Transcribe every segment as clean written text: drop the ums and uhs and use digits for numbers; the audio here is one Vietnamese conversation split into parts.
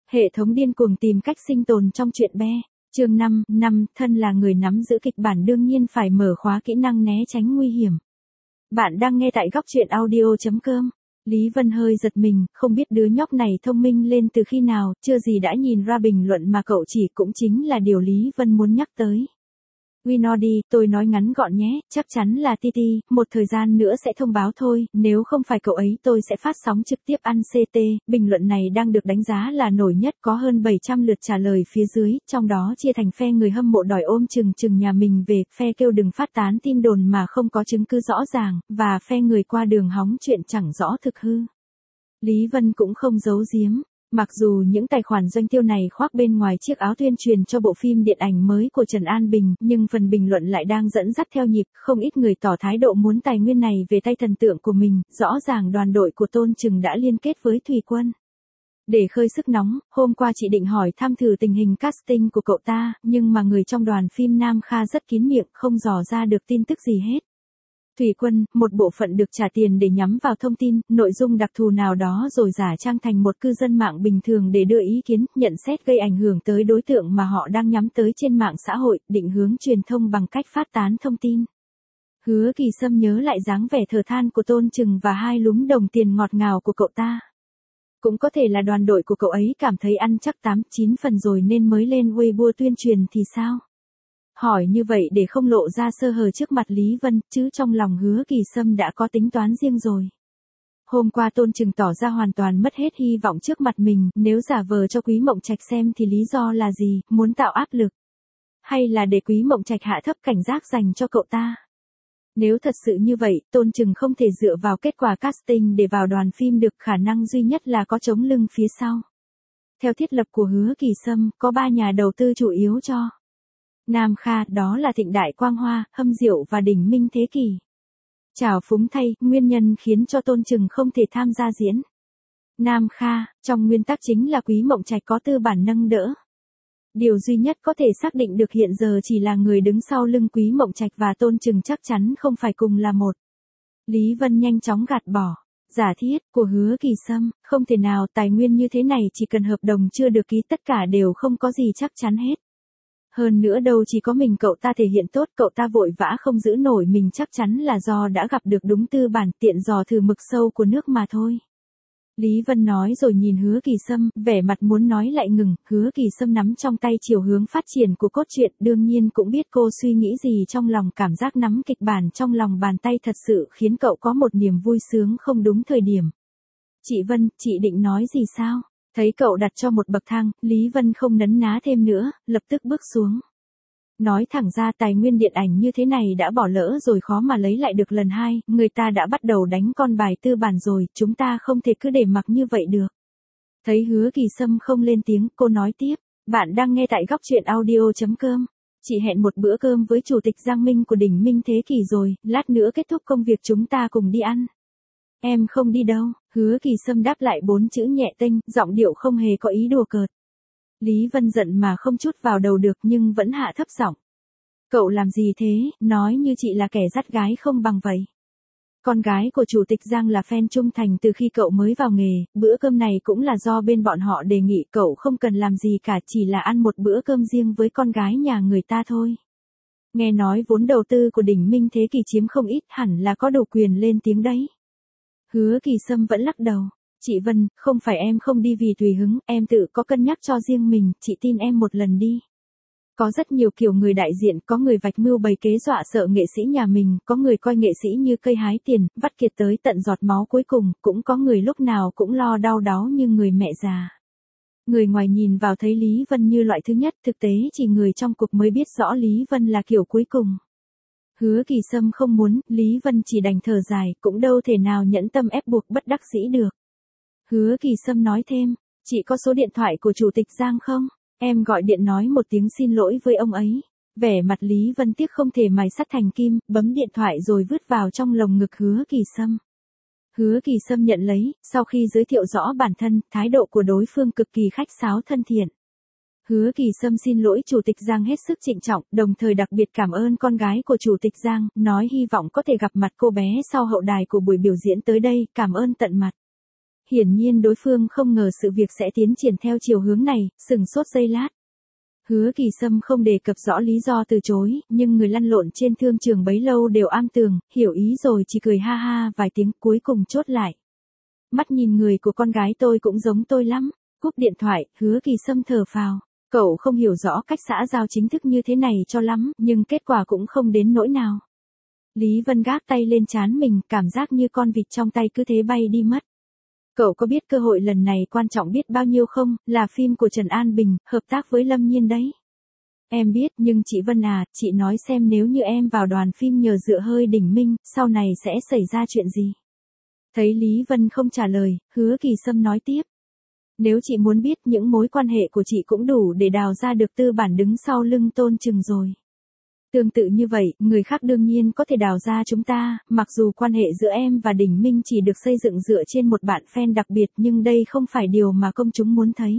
Hệ thống điên cuồng tìm cách sinh tồn trong chuyện be. Chương 5, thân là người nắm giữ kịch bản đương nhiên phải mở khóa kỹ năng né tránh nguy hiểm. Bạn đang nghe tại góc truyện audio.com. Lý Vân hơi giật mình, không biết đứa nhóc này thông minh lên từ khi nào, chưa gì đã nhìn ra bình luận mà cậu chỉ cũng chính là điều Lý Vân muốn nhắc tới. Winody, tôi nói ngắn gọn nhé, chắc chắn là Titi, một thời gian nữa sẽ thông báo thôi, nếu không phải cậu ấy tôi sẽ phát sóng trực tiếp ăn CT, bình luận này đang được đánh giá là nổi nhất có hơn 700 lượt trả lời phía dưới, trong đó chia thành phe người hâm mộ đòi ôm chừng nhà mình về, phe kêu đừng phát tán tin đồn mà không có chứng cứ rõ ràng, và phe người qua đường hóng chuyện chẳng rõ thực hư. Lý Vân cũng không giấu giếm. Mặc dù những tài khoản doanh tiêu này khoác bên ngoài chiếc áo tuyên truyền cho bộ phim điện ảnh mới của Trần An Bình, nhưng phần bình luận lại đang dẫn dắt theo nhịp, không ít người tỏ thái độ muốn tài nguyên này về tay thần tượng của mình, rõ ràng đoàn đội của Tôn Trừng đã liên kết với Thủy Quân. Để khơi sức nóng, hôm qua chị định hỏi thăm thử tình hình casting của cậu ta, nhưng mà người trong đoàn phim Nam Kha rất kín miệng, không dò ra được tin tức gì hết. Thủy Quân, một bộ phận được trả tiền để nhắm vào thông tin, nội dung đặc thù nào đó rồi giả trang thành một cư dân mạng bình thường để đưa ý kiến, nhận xét gây ảnh hưởng tới đối tượng mà họ đang nhắm tới trên mạng xã hội, định hướng truyền thông bằng cách phát tán thông tin. Hứa Kỳ Sâm nhớ lại dáng vẻ thở than của Tôn Trừng và hai lúm đồng tiền ngọt ngào của cậu ta. Cũng có thể là đoàn đội của cậu ấy cảm thấy ăn chắc 8-9 phần rồi nên mới lên Weibo tuyên truyền thì sao? Hỏi như vậy để không lộ ra sơ hở trước mặt Lý Vân, chứ trong lòng Hứa Kỳ Sâm đã có tính toán riêng rồi. Hôm qua Tôn Trừng tỏ ra hoàn toàn mất hết hy vọng trước mặt mình, nếu giả vờ cho Quý Mộng Trạch xem thì lý do là gì, muốn tạo áp lực? Hay là để Quý Mộng Trạch hạ thấp cảnh giác dành cho cậu ta? Nếu thật sự như vậy, Tôn Trừng không thể dựa vào kết quả casting để vào đoàn phim được, khả năng duy nhất là có chống lưng phía sau. Theo thiết lập của Hứa Kỳ Sâm, có 3 nhà đầu tư chủ yếu cho Nam Kha, đó là Thịnh Đại Quang Hoa, Hâm Diệu và Đỉnh Minh Thế Kỷ. Trào phúng thay, nguyên nhân khiến cho Tôn Trừng không thể tham gia diễn Nam Kha, trong nguyên tắc chính là Quý Mộng Trạch có tư bản nâng đỡ. Điều duy nhất có thể xác định được hiện giờ chỉ là người đứng sau lưng Quý Mộng Trạch và Tôn Trừng chắc chắn không phải cùng là một. Lý Vân nhanh chóng gạt bỏ. Giả thiết của Hứa Kỳ Sâm, không thể nào, tài nguyên như thế này chỉ cần hợp đồng chưa được ký tất cả đều không có gì chắc chắn hết. Hơn nữa đâu chỉ có mình cậu ta thể hiện tốt, cậu ta vội vã không giữ nổi mình chắc chắn là do đã gặp được đúng tư bản, tiện dò thử mực sâu của nước mà thôi. Lý Vân nói rồi nhìn Hứa Kỳ Sâm, vẻ mặt muốn nói lại ngừng, Hứa Kỳ Sâm nắm trong tay chiều hướng phát triển của cốt truyện, đương nhiên cũng biết cô suy nghĩ gì trong lòng, cảm giác nắm kịch bản trong lòng bàn tay thật sự khiến cậu có một niềm vui sướng không đúng thời điểm. Chị Vân, chị định nói gì sao? Thấy cậu đặt cho một bậc thang, Lý Vân không nấn ná thêm nữa, lập tức bước xuống. Nói thẳng ra tài nguyên điện ảnh như thế này đã bỏ lỡ rồi, khó mà lấy lại được lần hai, người ta đã bắt đầu đánh con bài tư bản rồi, chúng ta không thể cứ để mặc như vậy được. Thấy Hứa Kỳ Sâm không lên tiếng, cô nói tiếp, bạn đang nghe tại góc truyện audio.com. Chị hẹn một bữa cơm với Chủ tịch Giang Minh của Đỉnh Minh Thế Kỷ rồi, lát nữa kết thúc công việc chúng ta cùng đi ăn. Em không đi đâu, Hứa Kỳ Sâm đáp lại 4 chữ nhẹ tênh, giọng điệu không hề có ý đùa cợt. Lý Vân giận mà không chút vào đầu được nhưng vẫn hạ thấp giọng. Cậu làm gì thế, nói như chị là kẻ dắt gái không bằng vậy. Con gái của Chủ tịch Giang là fan trung thành từ khi cậu mới vào nghề, bữa cơm này cũng là do bên bọn họ đề nghị, cậu không cần làm gì cả, chỉ là ăn một bữa cơm riêng với con gái nhà người ta thôi. Nghe nói vốn đầu tư của Đỉnh Minh Thế Kỷ chiếm không ít, hẳn là có đủ quyền lên tiếng đấy. Hứa Kỳ Sâm vẫn lắc đầu. Chị Vân, không phải em không đi vì tùy hứng, em tự có cân nhắc cho riêng mình, chị tin em một lần đi. Có rất nhiều kiểu người đại diện, có người vạch mưu bày kế dọa sợ nghệ sĩ nhà mình, có người coi nghệ sĩ như cây hái tiền, vắt kiệt tới tận giọt máu cuối cùng, cũng có người lúc nào cũng lo đau đáu như người mẹ già. Người ngoài nhìn vào thấy Lý Vân như loại thứ nhất, thực tế chỉ người trong cuộc mới biết rõ Lý Vân là kiểu cuối cùng. Hứa Kỳ Sâm không muốn, Lý Vân chỉ đành thở dài, cũng đâu thể nào nhẫn tâm ép buộc bất đắc dĩ được. Hứa Kỳ Sâm nói thêm, chị có số điện thoại của Chủ tịch Giang không? Em gọi điện nói một tiếng xin lỗi với ông ấy. Vẻ mặt Lý Vân tiếc không thể mài sắt thành kim, bấm điện thoại rồi vứt vào trong lồng ngực Hứa Kỳ Sâm. Hứa Kỳ Sâm nhận lấy, sau khi giới thiệu rõ bản thân, thái độ của đối phương cực kỳ khách sáo thân thiện. Hứa Kỳ Sâm xin lỗi Chủ tịch Giang hết sức trịnh trọng, đồng thời đặc biệt cảm ơn con gái của Chủ tịch Giang, nói hy vọng có thể gặp mặt cô bé sau hậu đài của buổi biểu diễn tới đây, cảm ơn tận mặt. Hiển nhiên đối phương không ngờ sự việc sẽ tiến triển theo chiều hướng này, sừng sốt giây lát. Hứa Kỳ Sâm không đề cập rõ lý do từ chối, nhưng người lăn lộn trên thương trường bấy lâu đều am tường, hiểu ý rồi chỉ cười ha ha vài tiếng cuối cùng chốt lại. Mắt nhìn người của con gái tôi cũng giống tôi lắm. Cúp điện thoại, Hứa Kỳ Sâm thở phào. Cậu không hiểu rõ cách xã giao chính thức như thế này cho lắm, nhưng kết quả cũng không đến nỗi nào. Lý Vân gác tay lên trán mình, cảm giác như con vịt trong tay cứ thế bay đi mất. Cậu có biết cơ hội lần này quan trọng biết bao nhiêu không, là phim của Trần An Bình, hợp tác với Lâm Nhiên đấy. Em biết, nhưng chị Vân à, chị nói xem nếu như em vào đoàn phim nhờ dựa hơi đỉnh minh, sau này sẽ xảy ra chuyện gì? Thấy Lý Vân không trả lời, Hứa Kỳ Sâm nói tiếp. Nếu chị muốn biết những mối quan hệ của chị cũng đủ để đào ra được tư bản đứng sau lưng Tôn Trừng rồi. Tương tự như vậy, người khác đương nhiên có thể đào ra chúng ta, mặc dù quan hệ giữa em và Đỉnh Minh chỉ được xây dựng dựa trên một bạn fan đặc biệt nhưng đây không phải điều mà công chúng muốn thấy.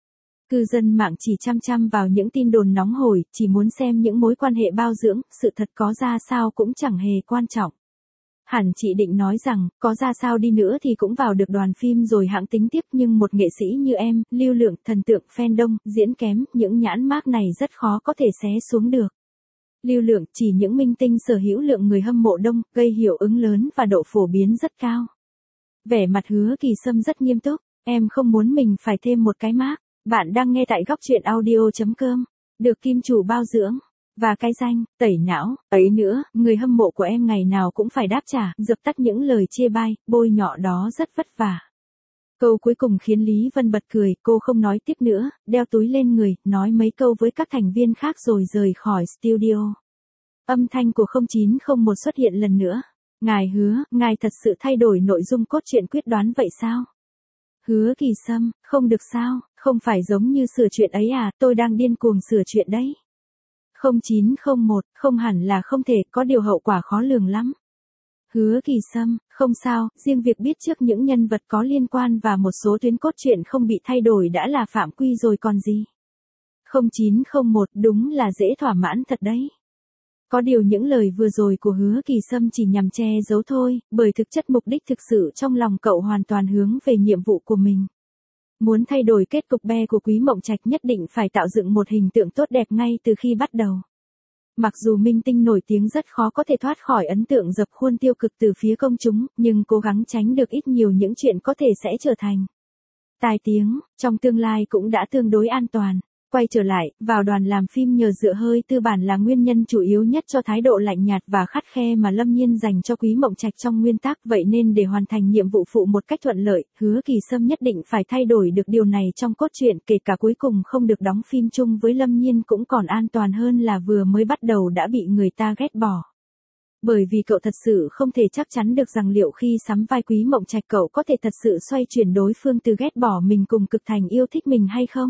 Cư dân mạng chỉ chăm chăm vào những tin đồn nóng hổi, chỉ muốn xem những mối quan hệ bao dưỡng, sự thật có ra sao cũng chẳng hề quan trọng. Hẳn chị định nói rằng, có ra sao đi nữa thì cũng vào được đoàn phim rồi hãng tính tiếp nhưng một nghệ sĩ như em, lưu lượng, thần tượng, fan đông, diễn kém, những nhãn mác này rất khó có thể xé xuống được. Lưu lượng chỉ những minh tinh sở hữu lượng người hâm mộ đông, gây hiệu ứng lớn và độ phổ biến rất cao. Vẻ mặt Hứa Kỳ Sâm rất nghiêm túc, em không muốn mình phải thêm một cái mác. Bạn đang nghe tại góc truyện audio.com, được kim chủ bao dưỡng. Và cái danh, tẩy não, ấy nữa, người hâm mộ của em ngày nào cũng phải đáp trả, dập tắt những lời chê bai, bôi nhọ đó rất vất vả. Câu cuối cùng khiến Lý Vân bật cười, cô không nói tiếp nữa, đeo túi lên người, nói mấy câu với các thành viên khác rồi rời khỏi studio. Âm thanh của 0901 xuất hiện lần nữa. Ngài hứa, ngài thật sự thay đổi nội dung cốt truyện quyết đoán vậy sao? Hứa Kỳ Sâm, không được sao, không phải giống như sửa chuyện ấy à, tôi đang điên cuồng sửa chuyện đấy. 0901, không hẳn là không thể, có điều hậu quả khó lường lắm. Hứa Kỳ Sâm, không sao, riêng việc biết trước những nhân vật có liên quan và một số tuyến cốt truyện không bị thay đổi đã là phạm quy rồi còn gì. 0901, đúng là dễ thỏa mãn thật đấy. Có điều những lời vừa rồi của Hứa Kỳ Sâm chỉ nhằm che giấu thôi, bởi thực chất mục đích thực sự trong lòng cậu hoàn toàn hướng về nhiệm vụ của mình. Muốn thay đổi kết cục be của Quý Mộng Trạch nhất định phải tạo dựng một hình tượng tốt đẹp ngay từ khi bắt đầu. Mặc dù minh tinh nổi tiếng rất khó có thể thoát khỏi ấn tượng dập khuôn tiêu cực từ phía công chúng, nhưng cố gắng tránh được ít nhiều những chuyện có thể sẽ trở thành tai tiếng, trong tương lai cũng đã tương đối an toàn. Quay trở lại, vào đoàn làm phim nhờ dựa hơi tư bản là nguyên nhân chủ yếu nhất cho thái độ lạnh nhạt và khắt khe mà Lâm Nhiên dành cho Quý Mộng Trạch trong nguyên tắc, vậy nên để hoàn thành nhiệm vụ phụ một cách thuận lợi, Hứa Kỳ Sâm nhất định phải thay đổi được điều này trong cốt truyện, kể cả cuối cùng không được đóng phim chung với Lâm Nhiên cũng còn an toàn hơn là vừa mới bắt đầu đã bị người ta ghét bỏ. Bởi vì cậu thật sự không thể chắc chắn được rằng liệu khi sắm vai Quý Mộng Trạch cậu có thể thật sự xoay chuyển đối phương từ ghét bỏ mình cùng cực thành yêu thích mình hay không.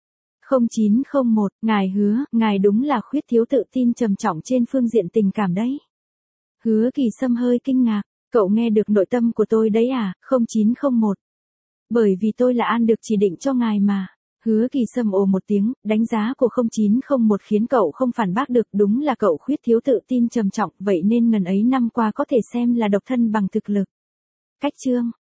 0901, ngài hứa, ngài đúng là khuyết thiếu tự tin trầm trọng trên phương diện tình cảm đấy. Hứa Kỳ Sâm hơi kinh ngạc, cậu nghe được nội tâm của tôi đấy à, 0901. Bởi vì tôi là An được chỉ định cho ngài mà. Hứa Kỳ Sâm ồ một tiếng, đánh giá của 0901 khiến cậu không phản bác được, đúng là cậu khuyết thiếu tự tin trầm trọng, vậy nên ngần ấy năm qua có thể xem là độc thân bằng thực lực. Cách chương